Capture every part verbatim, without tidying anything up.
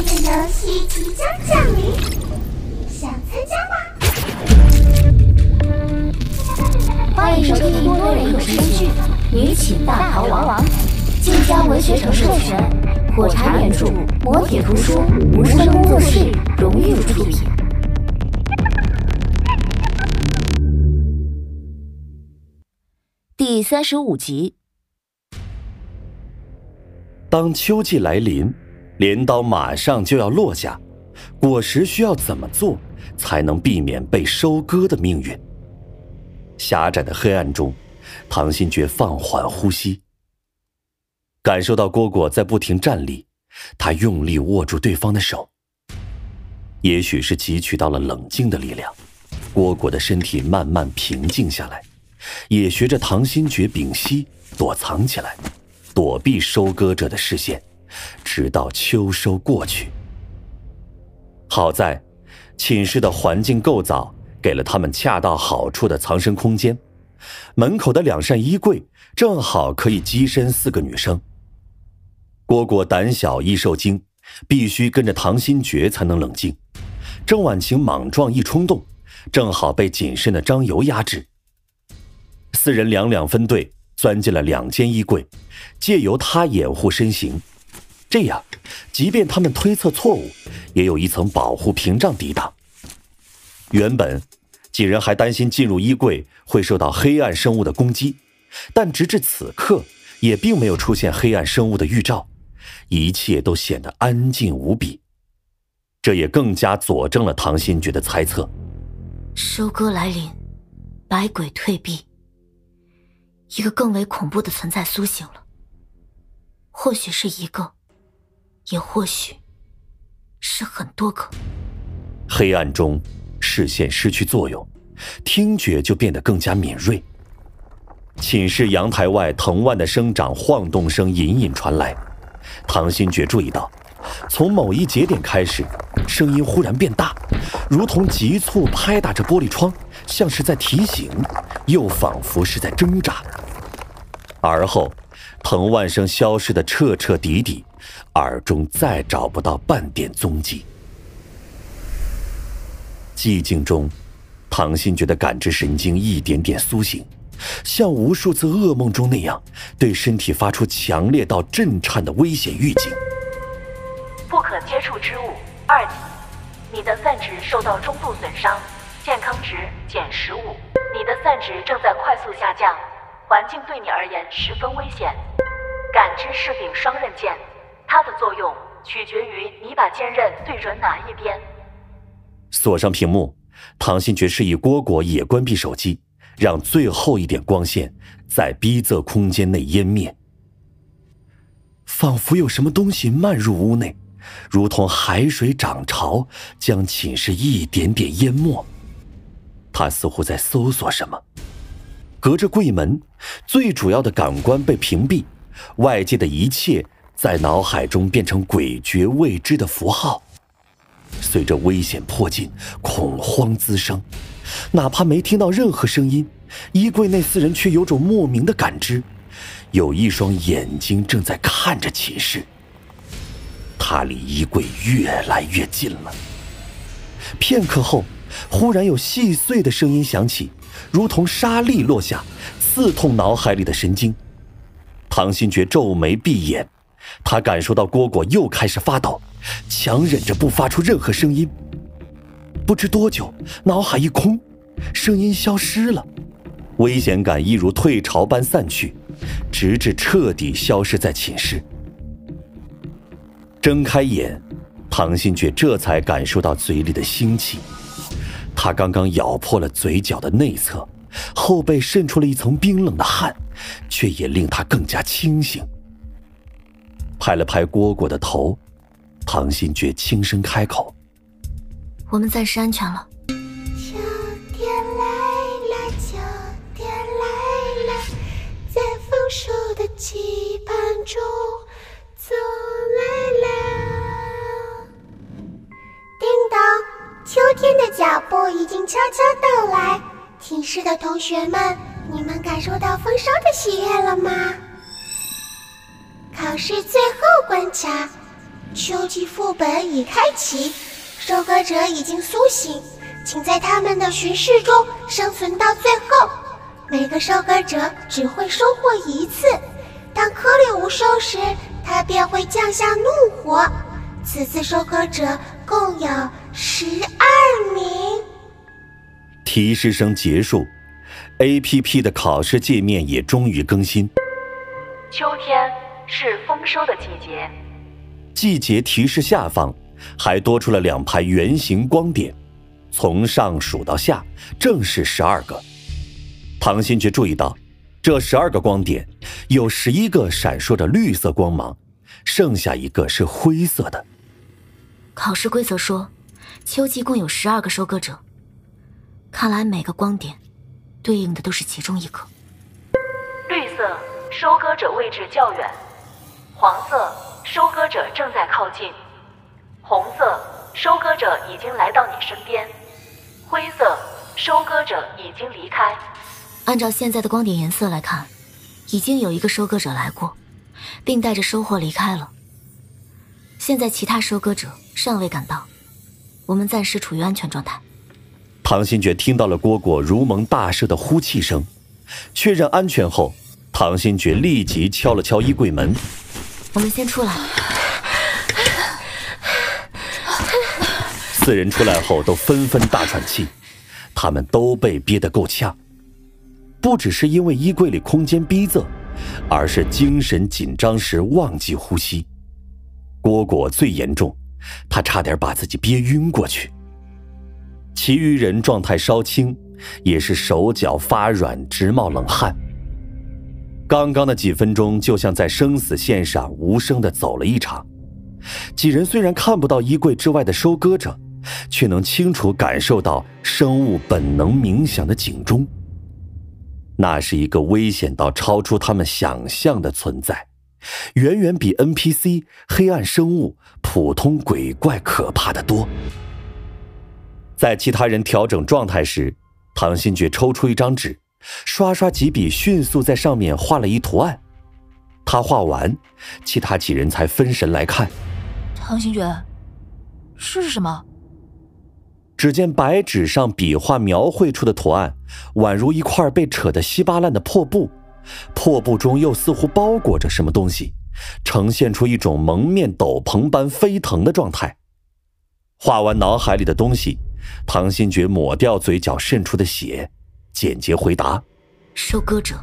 的游戏即将降临，想参加吗？ 欢迎收听多人有声剧《女寝大逃亡》，晋江文学城授权，火柴原著，磨铁图书，无声工作室荣誉出品。第三十五集。 当秋季来临，镰刀马上就要落下，果实需要怎么做才能避免被收割的命运？狭窄的黑暗中，唐新觉放缓呼吸，感受到蝈蝈在不停站立，他用力握住对方的手。也许是汲取到了冷静的力量，蝈蝈的身体慢慢平静下来，也学着唐新觉屏息，躲藏起来，躲避收割者的视线，直到秋收过去。好在寝室的环境构造给了他们恰到好处的藏身空间，门口的两扇衣柜正好可以跻身四个女生。蝈蝈胆小易受惊，必须跟着唐新觉才能冷静。郑婉晴莽撞易冲动，正好被谨慎的张游压制。四人两两分队钻进了两间衣柜，借由他掩护身形，这样即便他们推测错误，也有一层保护屏障抵挡。原本几人还担心进入衣柜会受到黑暗生物的攻击，但直至此刻也并没有出现黑暗生物的预兆，一切都显得安静无比。这也更加佐证了唐新觉的猜测。 收割来临，百鬼退避，一个更为恐怖的存在苏醒了。或许是一个，也或许是很多个。 黑暗中视线失去作用，听觉就变得更加敏锐。寝室阳台外藤蔓的生长晃动声隐隐传来，唐新觉注意到，从某一节点开始，声音忽然变大，如同急促拍打着玻璃窗，像是在提醒，又仿佛是在挣扎。而后藤蔓声消失得彻彻底底，耳中再找不到半点踪迹。寂静中，唐新觉的感知神经一点点苏醒，像无数次噩梦中那样，对身体发出强烈到震颤的危险预警。 不可接触之物二级，你的散值受到中度损伤，健康值减十五，你的散值正在快速下降，环境对你而言十分危险。感知是柄双刃剑，它的作用取决于你把剑刃对准哪一边。 锁上屏幕，唐新觉示意蝈蝈也关闭手机，让最后一点光线在逼仄空间内湮灭。仿佛有什么东西漫入屋内，如同海水涨潮，将寝室一点点淹没。他似乎在搜索什么。隔着柜门，最主要的感官被屏蔽，外界的一切在脑海中变成诡谲未知的符号。随着危险迫近，恐慌滋生，哪怕没听到任何声音，衣柜内四人却有种莫名的感知，有一双眼睛正在看着寝室。他离衣柜越来越近了。片刻后，忽然有细碎的声音响起，如同沙粒落下，刺痛脑海里的神经。唐新觉皱眉闭眼，他感受到蝈蝈又开始发抖，强忍着不发出任何声音。不知多久，脑海一空，声音消失了，危险感一如退潮般散去，直至彻底消失在寝室。睁开眼，唐新觉这才感受到嘴里的腥气。他刚刚咬破了嘴角的内侧，后背渗出了一层冰冷的汗，却也令他更加清醒。拍了拍蝈蝈的头，唐新觉轻声开口： 我们暂时安全了。 秋天来了，秋天来了，在丰收的期盼中走来了。叮当，秋天的脚步已经悄悄到来，寝室的同学们，你们感受到丰收的喜悦了吗？考试最后关卡， 秋季副本已开启，收割者已经苏醒，请在他们的巡视中生存到最后。每个收割者只会收获一次，当颗粒无收时，他便会降下怒火。此次收割者共有十二名。 提示声结束 ，A P P 的考试界面也终于更新。 秋天是丰收的季节。 季节提示下方还多出了两排圆形光点，从上数到下，正是十二个。唐新觉注意到，这十二个光点有十一个闪烁着绿色光芒，剩下一个是灰色的。 考试规则说，秋季共有十二个收割者，看来每个光点对应的都是其中一个。 绿色，收割者位置较远；黄色，收割者正在靠近；红色，收割者已经来到你身边；灰色，收割者已经离开。 按照现在的光点颜色来看，已经有一个收割者来过，并带着收获离开了。现在其他收割者尚未赶到，我们暂时处于安全状态。 唐新觉听到了蝈蝈如蒙大赦的呼气声，确认安全后，唐新觉立即敲了敲衣柜门。 我们先出来。 四人出来后都纷纷大喘气，他们都被憋得够呛。不只是因为衣柜里空间逼仄，而是精神紧张时忘记呼吸。蝈蝈最严重，他差点把自己憋晕过去。其余人状态稍轻，也是手脚发软，直冒冷汗。刚刚的几分钟就像在生死线上无声地走了一场。几人虽然看不到衣柜之外的收割者，却能清楚感受到生物本能冥想的警钟。那是一个危险到超出他们想象的存在，远远比 N P C 黑暗生物普通鬼怪可怕得多。在其他人调整状态时，唐新觉抽出一张纸，刷刷几笔，迅速在上面画了一图案。他画完，其他几人才分神来看。 唐新觉，这是什么？ 只见白纸上笔画描绘出的图案，宛如一块被扯得稀巴烂的破布，破布中又似乎包裹着什么东西，呈现出一种蒙面斗篷般飞腾的状态。画完脑海里的东西，唐新觉抹掉嘴角渗出的血，简洁回答： 收割者。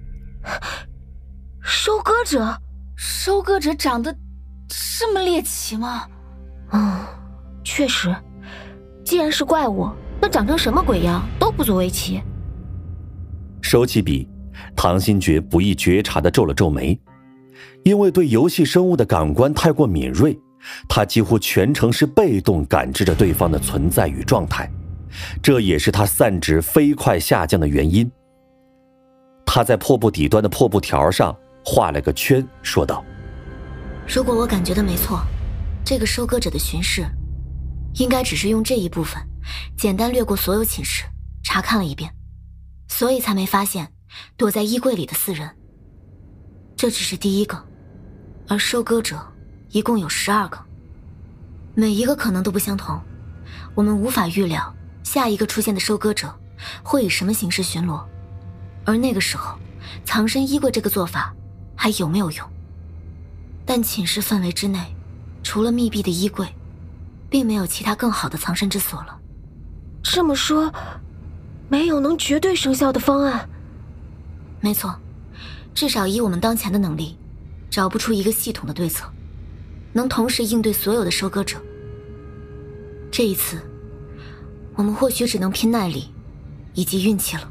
收割者？收割者长得这么猎奇吗？ 嗯，确实，既然是怪物，那长成什么鬼样都不足为奇。 收起笔，唐新觉不易觉察地皱了皱眉，因为对游戏生物的感官太过敏锐，他几乎全程是被动感知着对方的存在与状态，这也是他散值飞快下降的原因。他在破布底端的破布条上画了个圈，说道： 如果我感觉的没错，这个收割者的巡视应该只是用这一部分简单略过所有寝室查看了一遍，所以才没发现躲在衣柜里的四人。这只是第一个，而收割者一共有十二个，每一个可能都不相同，我们无法预料下一个出现的收割者会以什么形式巡逻，而那个时候藏身衣柜这个做法还有没有用。但寝室范围之内，除了密闭的衣柜，并没有其他更好的藏身之所了。 这么说，没有能绝对生效的方案？ 没错，至少以我们当前的能力，找不出一个系统的对策，能同时应对所有的收割者。这一次，我们或许只能拼耐力，以及运气了。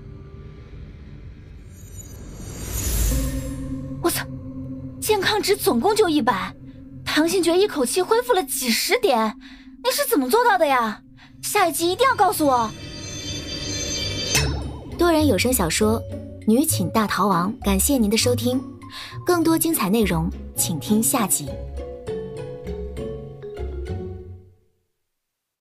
我操！健康值总共就一百，唐新觉一口气恢复了几十点，你是怎么做到的呀？下一集一定要告诉我。 多人有声小说《女寝大逃亡》，感谢您的收听，更多精彩内容请听下集。